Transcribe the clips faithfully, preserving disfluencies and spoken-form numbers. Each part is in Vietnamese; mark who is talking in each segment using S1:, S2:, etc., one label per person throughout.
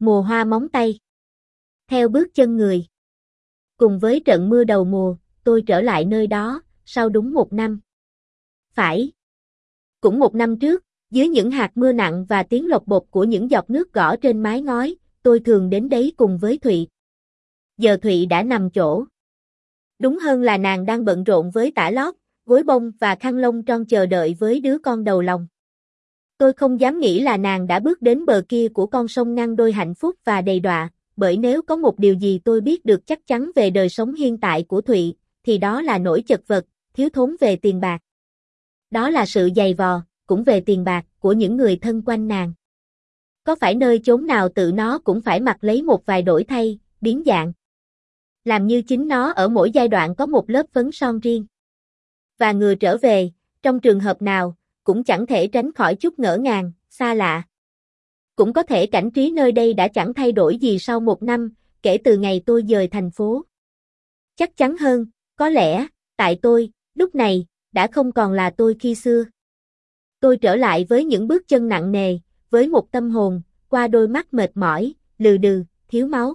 S1: Mùa hoa móng tay. Theo bước chân người. Cùng với trận mưa đầu mùa, tôi trở lại nơi đó, sau đúng một năm. Phải. Cũng một năm trước, dưới những hạt mưa nặng và tiếng lộc bột của những giọt nước gõ trên mái ngói, tôi thường đến đấy cùng với Thụy. Giờ Thụy đã nằm chỗ. Đúng hơn là nàng đang bận rộn với tả lót, gối bông và khăn lông tròn chờ đợi với đứa con đầu lòng. Tôi không dám nghĩ là nàng đã bước đến bờ kia của con sông ngăn đôi hạnh phúc và đầy đọa, bởi nếu có một điều gì tôi biết được chắc chắn về đời sống hiện tại của Thụy, thì đó là nỗi chật vật, thiếu thốn về tiền bạc. Đó là sự dày vò, cũng về tiền bạc, của những người thân quanh nàng. Có phải nơi chốn nào tự nó cũng phải mặc lấy một vài đổi thay, biến dạng. Làm như chính nó ở mỗi giai đoạn có một lớp phấn son riêng. Và ngừa trở về, trong trường hợp nào, cũng chẳng thể tránh khỏi chút ngỡ ngàng, xa lạ. Cũng có thể cảnh trí nơi đây đã chẳng thay đổi gì sau một năm, kể từ ngày tôi dời thành phố. Chắc chắn hơn, có lẽ, tại tôi, lúc này, đã không còn là tôi khi xưa. Tôi trở lại với những bước chân nặng nề, với một tâm hồn, qua đôi mắt mệt mỏi, lừ đừ, thiếu máu.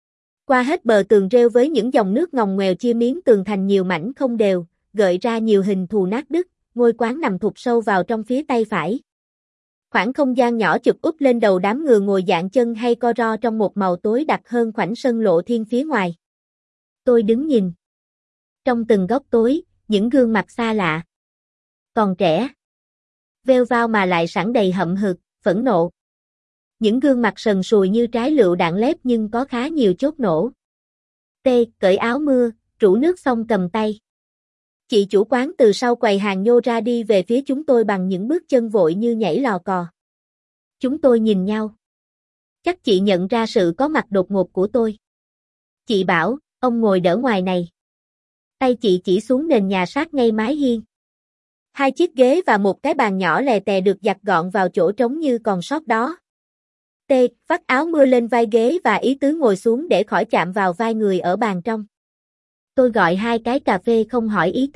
S1: Qua hết bờ tường rêu với những dòng nước ngòng ngoèo chia miếng tường thành nhiều mảnh không đều, gợi ra nhiều hình thù nát đứt, ngôi quán nằm thụt sâu vào trong phía tay phải. Khoảng không gian nhỏ chụp úp lên đầu đám người ngồi dạn chân hay co ro trong một màu tối đặc hơn khoảnh sân lộ thiên phía ngoài. Tôi đứng nhìn. Trong từng góc tối, những gương mặt xa lạ. Còn trẻ. Veo vao mà lại sẵn đầy hậm hực, phẫn nộ. Những gương mặt sần sùi như trái lựu đạn lép nhưng có khá nhiều chốt nổ. T. Cởi áo mưa, rủ nước xong cầm tay. Chị chủ quán từ sau quầy hàng nhô ra đi về phía chúng tôi bằng những bước chân vội như nhảy lò cò. Chúng tôi nhìn nhau. Chắc chị nhận ra sự có mặt đột ngột của tôi. Chị bảo, ông ngồi đỡ ngoài này. Tay chị chỉ xuống nền nhà sát ngay mái hiên. Hai chiếc ghế và một cái bàn nhỏ lè tè được giặt gọn vào chỗ trống như còn sót đó. T. Vắt áo mưa lên vai ghế và ý tứ ngồi xuống để khỏi chạm vào vai người ở bàn trong. Tôi gọi hai cái cà phê không hỏi ý T.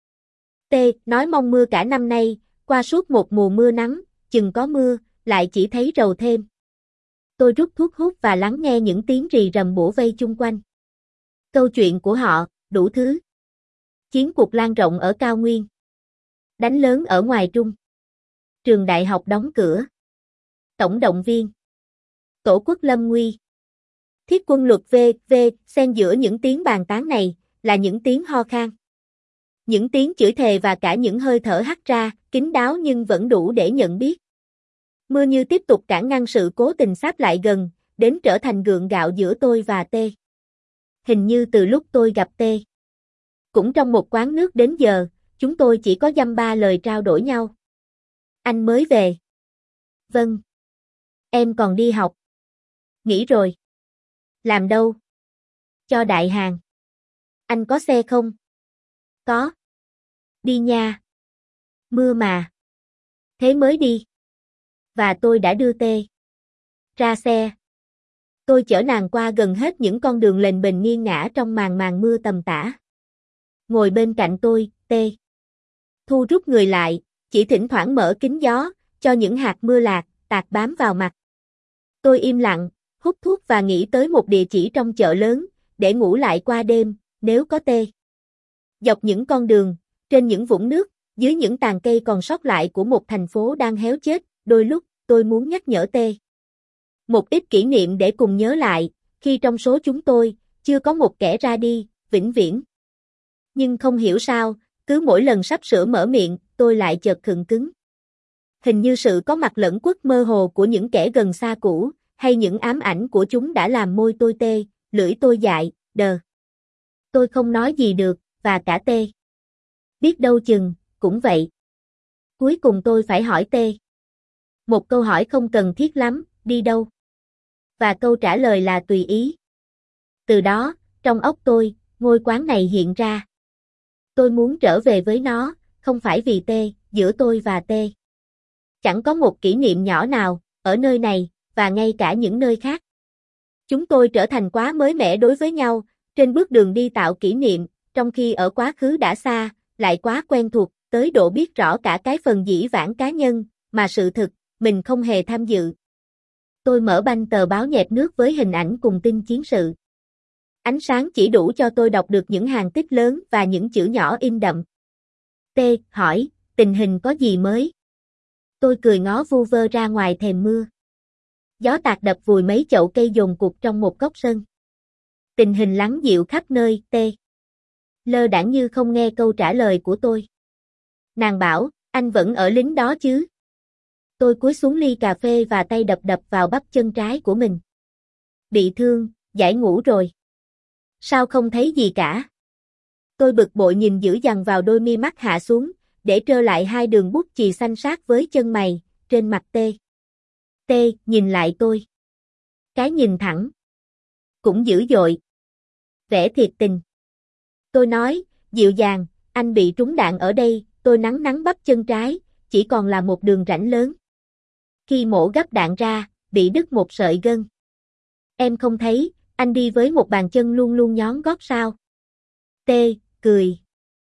S1: T. Nói mong mưa cả năm nay, qua suốt một mùa mưa nắng, chừng có mưa, lại chỉ thấy rầu thêm. Tôi rút thuốc hút và lắng nghe những tiếng rì rầm bủa vây chung quanh. Câu chuyện của họ, đủ thứ. Chiến cuộc lan rộng ở cao nguyên. Đánh lớn ở ngoài trung. Trường đại học đóng cửa. Tổng động viên. Tổ quốc lâm nguy. Thiết quân luật V, V, xen giữa những tiếng bàn tán này, là những tiếng ho khan. Những tiếng chửi thề và cả những hơi thở hắt ra, kín đáo nhưng vẫn đủ để nhận biết. Mưa như tiếp tục cản ngăn sự cố tình sáp lại gần, đến trở thành gượng gạo giữa tôi và T. Hình như từ lúc tôi gặp T. Cũng trong một quán nước đến giờ, chúng tôi chỉ có dăm ba lời trao đổi nhau. Anh mới về. Vâng. Em còn đi học. Nghỉ rồi. Làm đâu? Cho đại hàng. Anh có xe không? Có. Đi nha. Mưa mà. Thế mới đi. Và tôi đã đưa T. ra xe. Tôi chở nàng qua gần hết những con đường lềnh bềnh nghiêng ngã trong màn màn mưa tầm tã. Ngồi bên cạnh tôi, T. Thu rút người lại, chỉ thỉnh thoảng mở kính gió, cho những hạt mưa lạc, tạt bám vào mặt. Tôi im lặng, hút thuốc và nghĩ tới một địa chỉ trong chợ lớn, để ngủ lại qua đêm, nếu có T. Dọc những con đường, trên những vũng nước, dưới những tàn cây còn sót lại của một thành phố đang héo chết, đôi lúc, tôi muốn nhắc nhở T. Một ít kỷ niệm để cùng nhớ lại, khi trong số chúng tôi, chưa có một kẻ ra đi, vĩnh viễn. Nhưng không hiểu sao, cứ mỗi lần sắp sửa mở miệng, tôi lại chợt khựng cứng. Hình như sự có mặt lẫn quất mơ hồ của những kẻ gần xa cũ, hay những ám ảnh của chúng đã làm môi tôi tê, lưỡi tôi dại, đờ. Tôi không nói gì được, và cả T. Biết đâu chừng, cũng vậy. Cuối cùng tôi phải hỏi T. Một câu hỏi không cần thiết lắm, đi đâu? Và câu trả lời là tùy ý. Từ đó, trong óc tôi, ngôi quán này hiện ra. Tôi muốn trở về với nó, không phải vì T, giữa tôi và T. Chẳng có một kỷ niệm nhỏ nào, ở nơi này, và ngay cả những nơi khác. Chúng tôi trở thành quá mới mẻ đối với nhau, trên bước đường đi tạo kỷ niệm, trong khi ở quá khứ đã xa, lại quá quen thuộc, tới độ biết rõ cả cái phần dĩ vãng cá nhân, mà sự thực, mình không hề tham dự. Tôi mở banh tờ báo nhẹp nước với hình ảnh cùng tin chiến sự. Ánh sáng chỉ đủ cho tôi đọc được những hàng tích lớn và những chữ nhỏ in đậm. T hỏi, tình hình có gì mới? Tôi cười ngó vu vơ ra ngoài thềm mưa. Gió tạt đập vùi mấy chậu cây dồn cục trong một góc sân. Tình hình lắng dịu khắp nơi. T lơ đãng như không nghe câu trả lời của tôi. Nàng bảo, anh vẫn ở lính đó chứ? Tôi cúi xuống ly cà phê và tay đập đập vào bắp chân trái của mình. Bị thương, giải ngũ rồi. Sao không thấy gì cả? Tôi bực bội nhìn dữ dằn vào đôi mi mắt hạ xuống, để trơ lại hai đường bút chì xanh sát với chân mày, trên mặt T. T nhìn lại tôi. Cái nhìn thẳng. Cũng dữ dội. Vẻ thiệt tình. Tôi nói, dịu dàng, anh bị trúng đạn ở đây, tôi nắn nắn bắp chân trái, chỉ còn là một đường rãnh lớn. Khi mổ gấp đạn ra, bị đứt một sợi gân. Em không thấy, anh đi với một bàn chân luôn luôn nhón gót sao? T cười.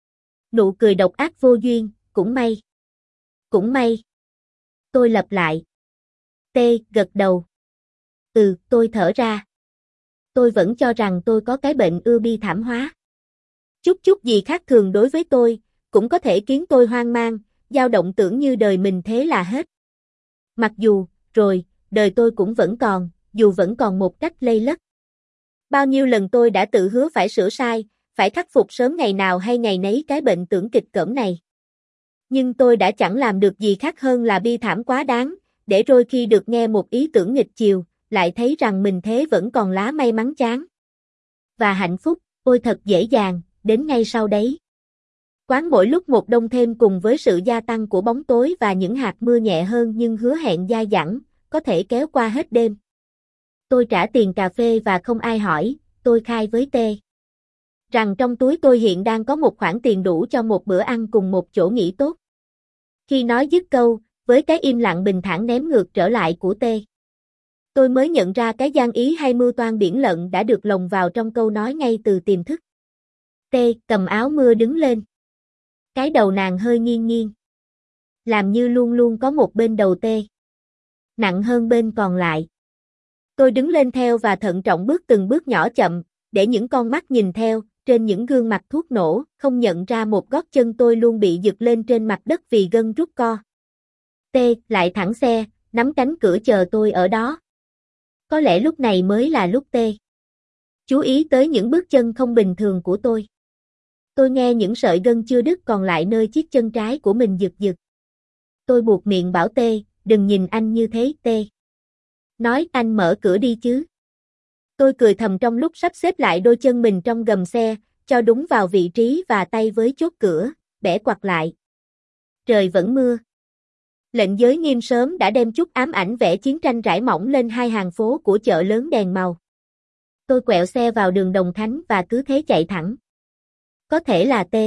S1: Nụ cười độc ác vô duyên, cũng may. Cũng may. Tôi lặp lại. T gật đầu. Ừ, tôi thở ra. Tôi vẫn cho rằng tôi có cái bệnh ưa bi thảm hóa. Chút chút gì khác thường đối với tôi, cũng có thể khiến tôi hoang mang, dao động tưởng như đời mình thế là hết. Mặc dù, rồi, đời tôi cũng vẫn còn, dù vẫn còn một cách lây lất. Bao nhiêu lần tôi đã tự hứa phải sửa sai, phải khắc phục sớm ngày nào hay ngày nấy cái bệnh tưởng kịch cỡm này. Nhưng tôi đã chẳng làm được gì khác hơn là bi thảm quá đáng, để rồi khi được nghe một ý tưởng nghịch chiều, lại thấy rằng mình thế vẫn còn lá may mắn chán. Và hạnh phúc, ôi thật dễ dàng, đến ngay sau đấy. Quán mỗi lúc một đông thêm cùng với sự gia tăng của bóng tối và những hạt mưa nhẹ hơn nhưng hứa hẹn dai dẳng, có thể kéo qua hết đêm. Tôi trả tiền cà phê và không ai hỏi, tôi khai với T rằng trong túi tôi hiện đang có một khoản tiền đủ cho một bữa ăn cùng một chỗ nghỉ tốt. Khi nói dứt câu, với cái im lặng bình thản ném ngược trở lại của T, tôi mới nhận ra cái gian ý hay mưu toan biển lận đã được lồng vào trong câu nói ngay từ tiềm thức. T cầm áo mưa đứng lên. Cái đầu nàng hơi nghiêng nghiêng. Làm như luôn luôn có một bên đầu T nặng hơn bên còn lại. Tôi đứng lên theo và thận trọng bước từng bước nhỏ chậm, để những con mắt nhìn theo, trên những gương mặt thuốc nổ, không nhận ra một gót chân tôi luôn bị giật lên trên mặt đất vì gân rút co. T lại thẳng xe, nắm cánh cửa chờ tôi ở đó. Có lẽ lúc này mới là lúc T chú ý tới những bước chân không bình thường của tôi. Tôi nghe những sợi gân chưa đứt còn lại nơi chiếc chân trái của mình giật giật. Tôi buộc miệng bảo T, đừng nhìn anh như thế T. Nói anh mở cửa đi chứ. Tôi cười thầm trong lúc sắp xếp lại đôi chân mình trong gầm xe, cho đúng vào vị trí và tay với chốt cửa, bẻ quặt lại. Trời vẫn mưa. Lệnh giới nghiêm sớm đã đem chút ám ảnh vẽ chiến tranh rải mỏng lên hai hàng phố của chợ lớn đèn màu. Tôi quẹo xe vào đường Đồng Khánh và cứ thế chạy thẳng. Có thể là T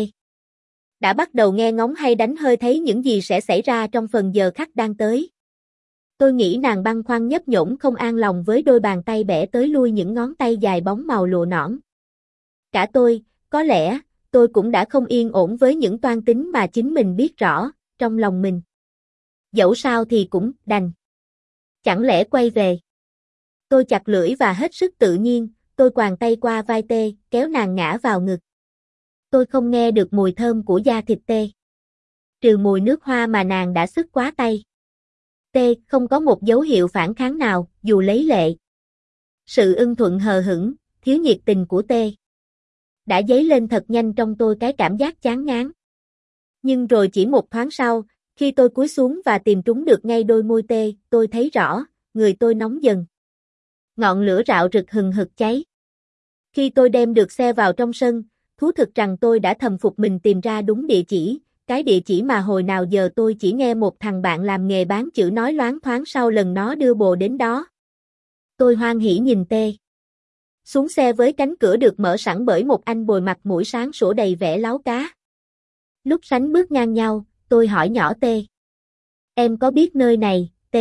S1: đã bắt đầu nghe ngóng hay đánh hơi thấy những gì sẽ xảy ra trong phần giờ khắc đang tới. Tôi nghĩ nàng băn khoăn nhấp nhổm không an lòng với đôi bàn tay bẻ tới lui những ngón tay dài bóng màu lụa nõn. Cả tôi, có lẽ, tôi cũng đã không yên ổn với những toan tính mà chính mình biết rõ, trong lòng mình. Dẫu sao thì cũng, đành. Chẳng lẽ quay về. Tôi chặt lưỡi và hết sức tự nhiên, tôi quàng tay qua vai T, kéo nàng ngã vào ngực. Tôi không nghe được mùi thơm của da thịt T. Trừ mùi nước hoa mà nàng đã sức quá tay. T không có một dấu hiệu phản kháng nào, dù lấy lệ. Sự ưng thuận hờ hững, thiếu nhiệt tình của T đã dấy lên thật nhanh trong tôi cái cảm giác chán ngán. Nhưng rồi chỉ một thoáng sau, khi tôi cúi xuống và tìm trúng được ngay đôi môi T, tôi thấy rõ, người tôi nóng dần. Ngọn lửa rạo rực hừng hực cháy. Khi tôi đem được xe vào trong sân, thú thực rằng tôi đã thầm phục mình tìm ra đúng địa chỉ, cái địa chỉ mà hồi nào giờ tôi chỉ nghe một thằng bạn làm nghề bán chữ nói loáng thoáng sau lần nó đưa bồ đến đó. Tôi hoan hỉ nhìn T xuống xe với cánh cửa được mở sẵn bởi một anh bồi mặt mũi sáng sủa đầy vẻ láo cá. Lúc sánh bước ngang nhau, tôi hỏi nhỏ T. Em có biết nơi này, T?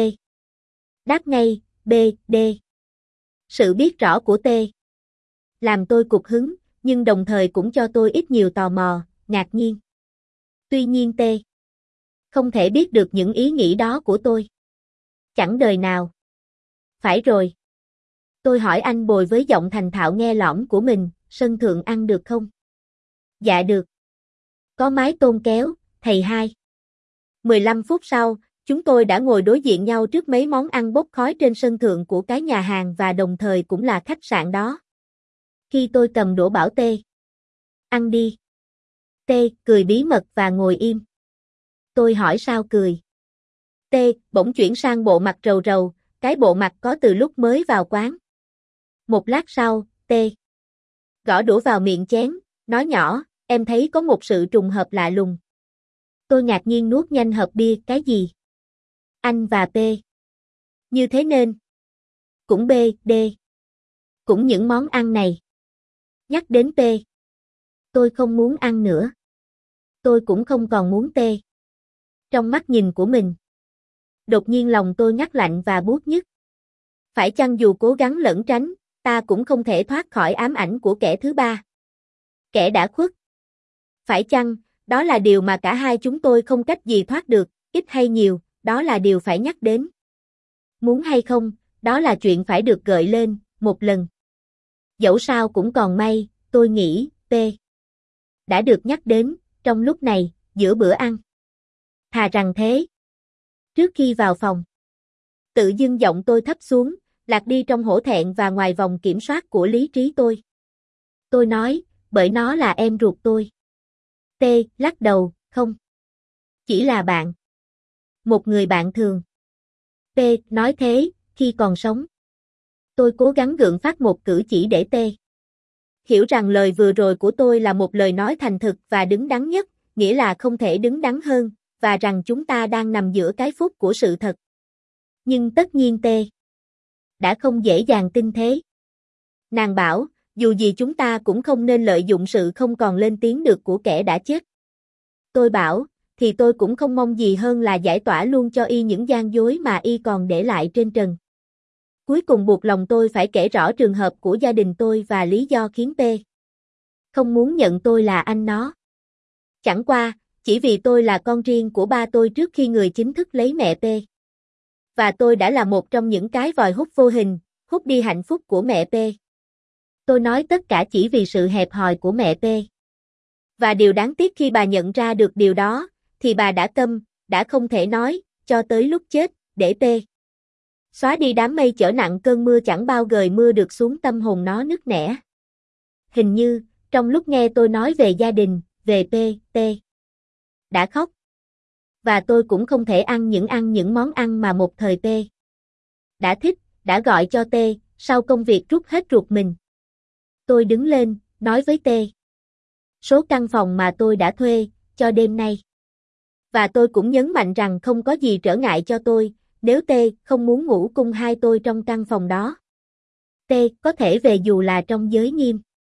S1: Đáp ngay, B, D. Sự biết rõ của T làm tôi cục hứng, nhưng đồng thời cũng cho tôi ít nhiều tò mò, ngạc nhiên. Tuy nhiên T không thể biết được những ý nghĩ đó của tôi. Chẳng đời nào. Phải rồi. Tôi hỏi anh Bồi với giọng thành thạo nghe lõm của mình, sân thượng ăn được không? Dạ được. Có mái tôn kéo, thầy hai. mười lăm phút sau, chúng tôi đã ngồi đối diện nhau trước mấy món ăn bốc khói trên sân thượng của cái nhà hàng và đồng thời cũng là khách sạn đó. Khi tôi cầm đũa bảo Tê, ăn đi. Tê cười bí mật và ngồi im. Tôi hỏi sao cười. Tê bỗng chuyển sang bộ mặt rầu rầu, cái bộ mặt có từ lúc mới vào quán. Một lát sau, Tê gõ đũa vào miệng chén, nói nhỏ, em thấy có một sự trùng hợp lạ lùng. Tôi ngạc nhiên nuốt nhanh hộp bia, cái gì? Anh và P. Như thế nên. Cũng B, D. Cũng những món ăn này. Nhắc đến P. Tôi không muốn ăn nữa. Tôi cũng không còn muốn T. Trong mắt nhìn của mình. Đột nhiên lòng tôi ngắt lạnh và buốt nhức. Phải chăng dù cố gắng lẩn tránh, ta cũng không thể thoát khỏi ám ảnh của kẻ thứ ba. Kẻ đã khuất. Phải chăng, đó là điều mà cả hai chúng tôi không cách gì thoát được, ít hay nhiều, đó là điều phải nhắc đến. Muốn hay không, đó là chuyện phải được gợi lên, một lần. Dẫu sao cũng còn may, tôi nghĩ, P. đã được nhắc đến, trong lúc này, giữa bữa ăn. Thà rằng thế. Trước khi vào phòng, tự dưng giọng tôi thấp xuống, lạc đi trong hổ thẹn và ngoài vòng kiểm soát của lý trí tôi. Tôi nói, bởi nó là em ruột tôi. T. lắc đầu, không. Chỉ là bạn. Một người bạn thường. P. nói thế, khi còn sống. Tôi cố gắng gượng phát một cử chỉ để T. hiểu rằng lời vừa rồi của tôi là một lời nói thành thực và đứng đắn nhất, nghĩa là không thể đứng đắn hơn, và rằng chúng ta đang nằm giữa cái phút của sự thật. Nhưng tất nhiên T. đã không dễ dàng tin thế. Nàng bảo, dù gì chúng ta cũng không nên lợi dụng sự không còn lên tiếng được của kẻ đã chết. Tôi bảo, thì tôi cũng không mong gì hơn là giải tỏa luôn cho y những gian dối mà y còn để lại trên trần. Cuối cùng buộc lòng tôi phải kể rõ trường hợp của gia đình tôi và lý do khiến P. không muốn nhận tôi là anh nó. Chẳng qua, chỉ vì tôi là con riêng của ba tôi trước khi người chính thức lấy mẹ P. Và tôi đã là một trong những cái vòi hút vô hình, hút đi hạnh phúc của mẹ P. Tôi nói tất cả chỉ vì sự hẹp hòi của mẹ P. Và điều đáng tiếc khi bà nhận ra được điều đó, thì bà đã câm, đã không thể nói, cho tới lúc chết, để P. xóa đi đám mây chở nặng cơn mưa chẳng bao gời mưa được xuống tâm hồn nó nứt nẻ. Hình như, trong lúc nghe tôi nói về gia đình, về P, T. đã khóc. Và tôi cũng không thể ăn những ăn những món ăn mà một thời P. đã thích, đã gọi cho T, sau công việc trút hết ruột mình. Tôi đứng lên, nói với T. số căn phòng mà tôi đã thuê, cho đêm nay. Và tôi cũng nhấn mạnh rằng không có gì trở ngại cho tôi, nếu T không muốn ngủ cùng hai tôi trong căn phòng đó. T có thể về dù là trong giới nghiêm.